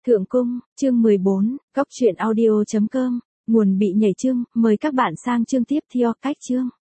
Thượng Cung, chương 14, góc truyện audio.com, nguồn bị nhảy chương, mời các bạn sang chương tiếp theo, cách chương.